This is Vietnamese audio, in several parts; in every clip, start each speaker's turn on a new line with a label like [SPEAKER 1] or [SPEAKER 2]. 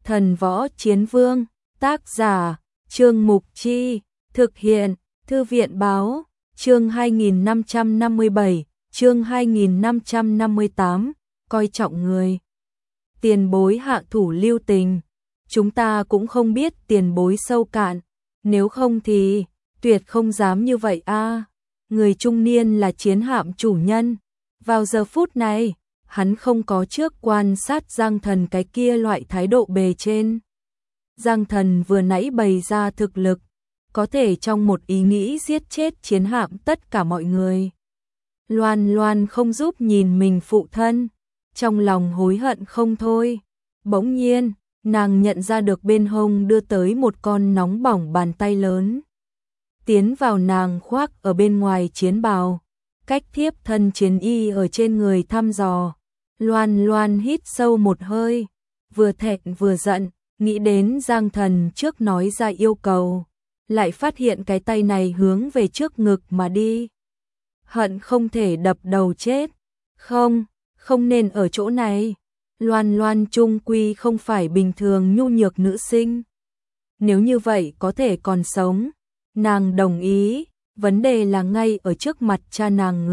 [SPEAKER 1] Thần Võ Chiến Vương, tác giả, Trương Mục Chi, thực hiện, Thư viện Báo, chương 2557, chương 2558, coi trọng người. Tiền bối hạ thủ lưu tình, chúng ta cũng không biết tiền bối sâu cạn, nếu không thì, tuyệt không dám như vậy a. Người trung niên là chiến hạm chủ nhân, vào giờ phút này, hắn không có trước quan sát Giang Thần cái kia loại thái độ bề trên. Giang Thần vừa nãy bày ra thực lực, có thể trong một ý nghĩ giết chết chiến hạm tất cả mọi người. Loan Loan không giúp nhìn mình phụ thân, trong lòng hối hận không thôi. Bỗng nhiên, nàng nhận ra được bên hông đưa tới một con nóng bỏng bàn tay lớn. Tiến vào nàng khoác ở bên ngoài chiến bào, cách thiếp thân chiến y ở trên người thăm dò. Loan Loan hít sâu một hơi, vừa thẹn vừa giận, nghĩ đến Giang Thần trước nói ra yêu cầu, lại phát hiện cái tay này hướng về trước ngực mà đi. Hận không thể đập đầu chết. Không nên ở chỗ này. Loan Loan trung quy không phải bình thường nhu nhược nữ sinh. Nếu như vậy có thể còn sống, nàng đồng ý, vấn đề là ngay ở trước mặt cha nàng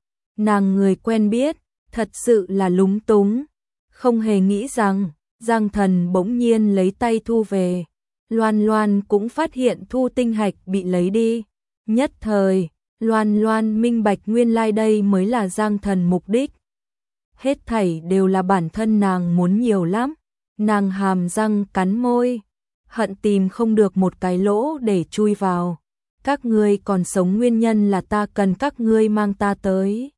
[SPEAKER 1] người quen biết, thật sự là lúng túng, không hề nghĩ rằng Giang Thần bỗng nhiên lấy tay thu về. Loan Loan cũng phát hiện thu tinh hạch bị lấy đi, nhất thời, Loan Loan minh bạch nguyên lai đây mới là Giang Thần mục đích. Hết thảy đều là bản thân nàng muốn nhiều lắm, nàng hàm răng cắn môi, hận tìm không được một cái lỗ để chui vào. Các ngươi còn sống nguyên nhân là ta cần các ngươi mang ta tới.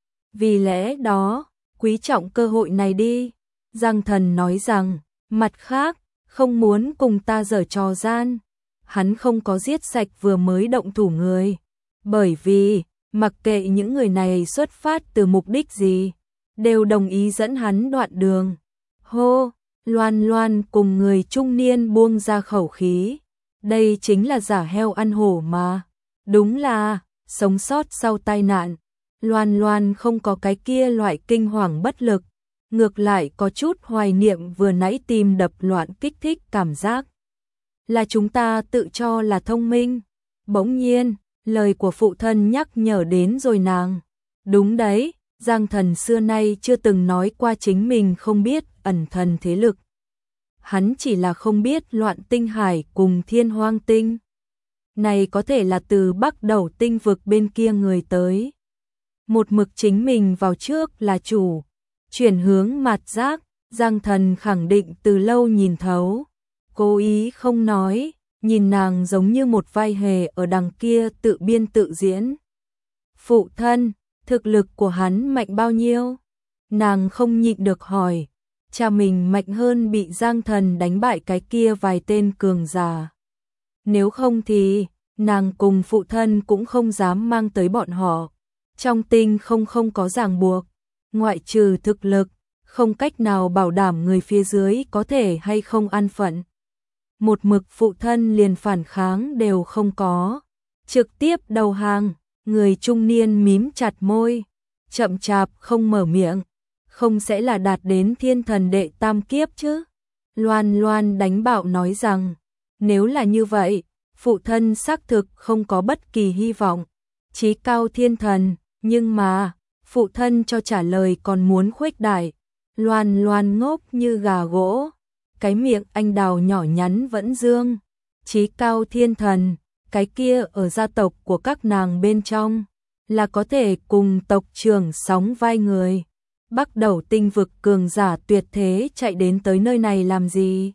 [SPEAKER 1] Vì lẽ đó, quý trọng cơ hội này đi. Giang Thần nói rằng, mặt khác, không muốn cùng ta giở trò gian. Hắn không có giết sạch vừa mới động thủ người. Bởi vì, mặc kệ những người này xuất phát từ mục đích gì, đều đồng ý dẫn hắn đoạn đường. Hô, Loan Loan cùng người trung niên buông ra khẩu khí. Đây chính là giả heo ăn hổ mà. Đúng là, sống sót sau tai nạn. Loan Loan không có cái kia loại kinh hoàng bất lực. Ngược lại có chút hoài niệm vừa nãy tim đập loạn kích thích cảm giác. Là chúng ta tự cho là thông minh. Bỗng nhiên, lời của phụ thân nhắc nhở đến rồi nàng. Đúng đấy, Giang Thần xưa nay chưa từng nói qua chính mình không biết ẩn thần thế lực. Hắn chỉ là không biết Loạn Tinh Hải cùng Thiên Hoang Tinh. Này có thể là từ Bắc Đầu tinh vực bên kia người tới. Một mực chính mình vào trước là chủ. Chuyển hướng mặt giác, Giang Thần khẳng định từ lâu nhìn thấu. Cố ý không nói, nhìn nàng giống như một vai hề ở đằng kia tự biên tự diễn. Phụ thân, thực lực của hắn mạnh bao nhiêu? Nàng không nhịn được hỏi. Cha mình mạnh hơn bị Giang Thần đánh bại cái kia vài tên cường giả. Nếu không thì, nàng cùng phụ thân cũng không dám mang tới bọn họ. Trong tinh không có ràng buộc, ngoại trừ thực lực, không cách nào bảo đảm người phía dưới có thể hay không an phận. Một mực phụ thân liền phản kháng đều không có. Trực tiếp đầu hàng, người trung niên mím chặt môi, chậm chạp không mở miệng. Không sẽ là đạt đến thiên thần đệ tam kiếp chứ? Loan Loan đánh bạo nói rằng, nếu là như vậy, phụ thân xác thực không có bất kỳ hy vọng. Chí cao thiên thần, nhưng mà, phụ thân cho trả lời còn muốn khuếch đại. Loan Loan ngốc như gà gỗ, cái miệng anh đào nhỏ nhắn vẫn dương. Chí cao thiên thần, cái kia ở gia tộc của các nàng bên trong, là có thể cùng tộc trưởng sóng vai người. Bắc Đầu tinh vực cường giả tuyệt thế chạy đến tới nơi này làm gì?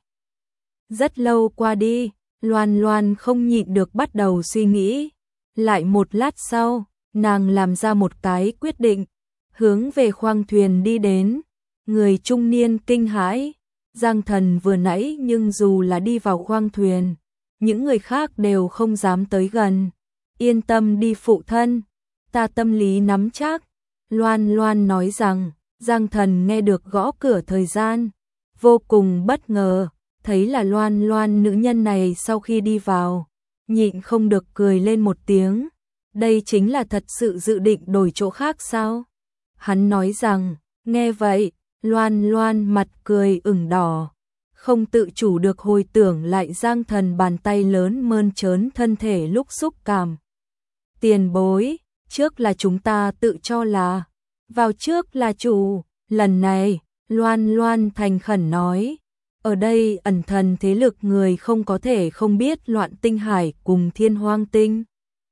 [SPEAKER 1] Rất lâu qua đi, Loan Loan không nhịn được bắt đầu suy nghĩ. Lại một lát sau, nàng làm ra một cái quyết định, hướng về khoang thuyền đi đến. Người trung niên kinh hãi, Giang Thần vừa nãy nhưng dù là đi vào khoang thuyền, những người khác đều không dám tới gần. Yên tâm đi phụ thân, ta tâm lý nắm chắc. Loan Loan nói rằng, Giang Thần nghe được gõ cửa thời gian, vô cùng bất ngờ, thấy là Loan Loan nữ nhân này sau khi đi vào, nhịn không được cười lên một tiếng. Đây chính là thật sự dự định đổi chỗ khác sao? Hắn nói rằng, nghe vậy, Loan Loan mặt cười ửng đỏ. không tự chủ được hồi tưởng lại Giang Thần bàn tay lớn mơn trớn thân thể lúc xúc cảm. Tiền bối, trước là chúng ta tự cho là vào trước là chủ, lần này, Loan Loan thành khẩn nói, ở đây ẩn thần thế lực người không có thể không biết Loạn Tinh Hải cùng Thiên Hoang Tinh.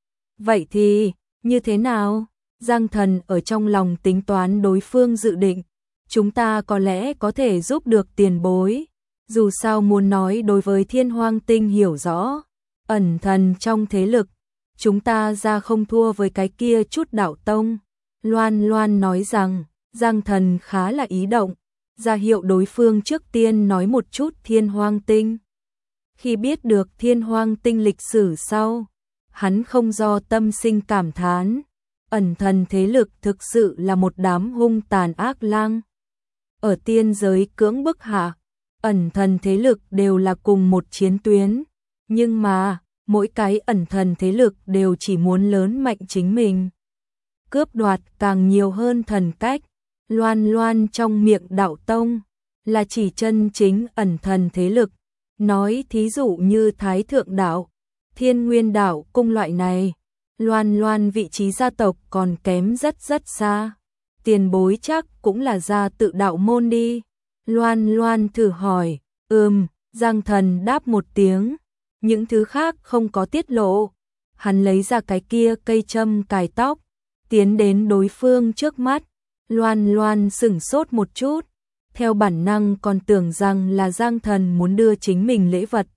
[SPEAKER 1] Vậy thì, như thế nào? Giang Thần ở trong lòng tính toán đối phương dự định, chúng ta có lẽ có thể giúp được tiền bối, dù sao muốn nói đối với Thiên Hoang Tinh hiểu rõ, ẩn thần trong thế lực, chúng ta ra không thua với cái kia chút đạo tông. Loan Loan nói rằng, Giang Thần khá là ý động, ra hiệu đối phương trước tiên nói một chút Thiên Hoang Tinh. Khi biết được Thiên Hoang Tinh lịch sử sau, hắn không do tâm sinh cảm thán, ẩn thần thế lực thực sự là một đám hung tàn ác lang. Ở tiên giới cưỡng bức hạ, ẩn thần thế lực đều là cùng một chiến tuyến, nhưng mà, mỗi cái ẩn thần thế lực đều chỉ muốn lớn mạnh chính mình. Cướp đoạt càng nhiều hơn thần cách, Loan Loan trong miệng đạo tông, là chỉ chân chính ẩn thần thế lực, nói thí dụ như Thái Thượng Đạo, Thiên Nguyên Đạo cung loại này, Loan Loan vị trí gia tộc còn kém rất rất xa. Tiền bối chắc cũng là gia tự đạo môn đi. Loan Loan thử hỏi, Giang Thần đáp một tiếng, những thứ khác không có tiết lộ. Hắn lấy ra cái kia cây châm cài tóc, tiến đến đối phương trước mắt. Loan Loan sửng sốt một chút, theo bản năng còn tưởng rằng là Giang Thần muốn đưa chính mình lễ vật.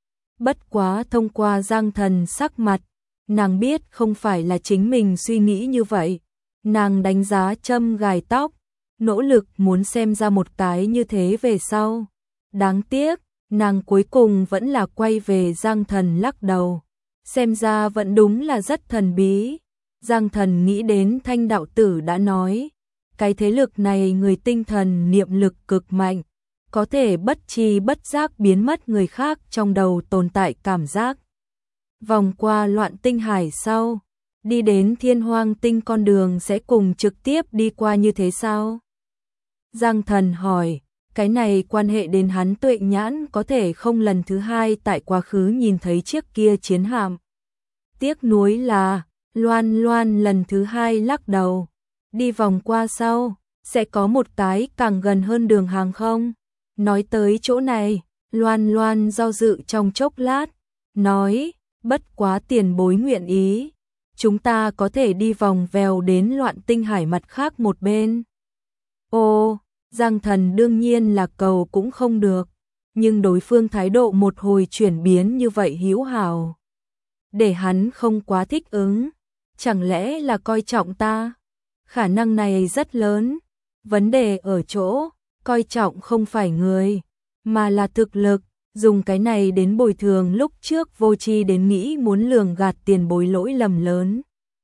[SPEAKER 1] Bất quá thông qua Giang Thần sắc mặt, nàng biết không phải là chính mình suy nghĩ như vậy. Nàng đánh giá châm gài tóc, nỗ lực muốn xem ra một cái như thế về sau. Đáng tiếc, nàng cuối cùng vẫn là quay về Giang Thần lắc đầu. Xem ra vẫn đúng là rất thần bí. Giang Thần nghĩ đến Thanh đạo tử đã nói, cái thế lực này người tinh thần niệm lực cực mạnh, có thể bất tri bất giác biến mất người khác trong đầu tồn tại cảm giác. Vòng qua Loạn Tinh Hải sau, đi đến Thiên Hoang Tinh con đường sẽ cùng trực tiếp đi qua như thế sao? Giang Thần hỏi, cái này quan hệ đến hắn tuệ nhãn có thể không lần thứ hai tại quá khứ nhìn thấy chiếc kia chiến hạm. Tiếc nuối là, Loan Loan lần thứ hai lắc đầu, đi vòng qua sau, sẽ có một cái càng gần hơn đường hàng không? Nói tới chỗ này, Loan Loan do dự trong chốc lát, nói, bất quá tiền bối nguyện ý, chúng ta có thể đi vòng vèo đến Loạn Tinh Hải mặt khác một bên. Ô, Giang Thần đương nhiên là cầu cũng không được, nhưng đối phương thái độ một hồi chuyển biến như vậy hữu hảo, để hắn không quá thích ứng, chẳng lẽ là coi trọng ta? Khả năng này rất lớn, vấn đề ở chỗ, coi trọng không phải người, mà là thực lực, dùng cái này đến bồi thường lúc trước vô tri đến nghĩ muốn lường gạt tiền bối lỗi lầm lớn.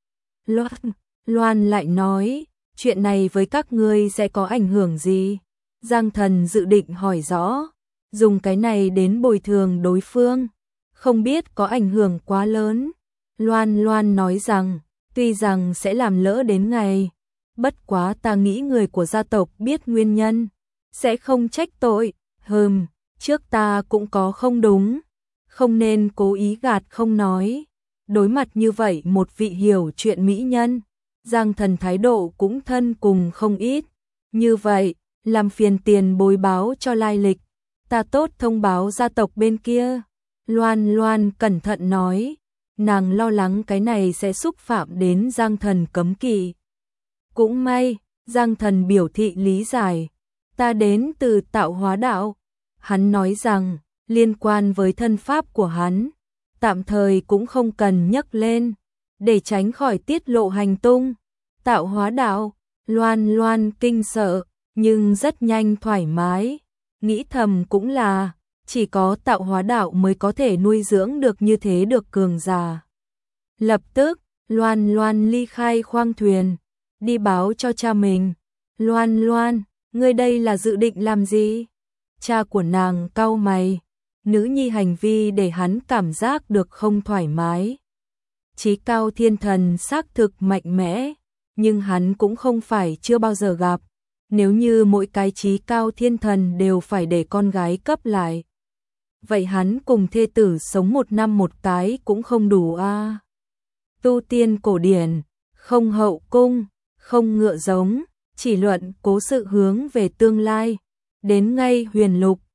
[SPEAKER 1] Loan lại nói, chuyện này với các ngươi sẽ có ảnh hưởng gì? Giang Thần dự định hỏi rõ, dùng cái này đến bồi thường đối phương, không biết có ảnh hưởng quá lớn. Loan Loan nói rằng, tuy rằng sẽ làm lỡ đến ngày, bất quá ta nghĩ người của gia tộc biết nguyên nhân, sẽ không trách tội. Trước ta cũng có không đúng, không nên cố ý gạt không nói. Đối mặt như vậy một vị hiểu chuyện mỹ nhân, Giang Thần thái độ cũng thân cùng không ít. Như vậy, làm phiền tiền bối báo cho lai lịch, ta tốt thông báo gia tộc bên kia. Loan Loan cẩn thận nói, nàng lo lắng cái này sẽ xúc phạm đến Giang Thần cấm kỵ. Cũng may, Giang Thần biểu thị lý giải, ta đến từ Tạo Hóa Đạo. Hắn nói rằng, liên quan với thân pháp của hắn, tạm thời cũng không cần nhắc lên, để tránh khỏi tiết lộ hành tung. Tạo Hóa Đạo, Loan Loan kinh sợ, nhưng rất nhanh thoải mái, nghĩ thầm cũng là, chỉ có Tạo Hóa Đạo mới có thể nuôi dưỡng được như thế được cường giả. Lập tức, Loan Loan ly khai khoang thuyền, đi báo cho cha mình. Loan Loan, ngươi đây là dự định làm gì? Cha của nàng cau mày, nữ nhi hành vi để hắn cảm giác được không thoải mái. Chí Cao Thiên Thần xác thực mạnh mẽ, nhưng hắn cũng không phải chưa bao giờ gặp. Nếu như mỗi cái chí cao thiên thần đều phải để con gái cấp lại, vậy hắn cùng thê tử sống 1 năm một cái cũng không đủ a. Tu tiên cổ điển, không hậu cung, không ngựa giống, chỉ luận cố sự hướng về tương lai. Đến ngay huyền lục,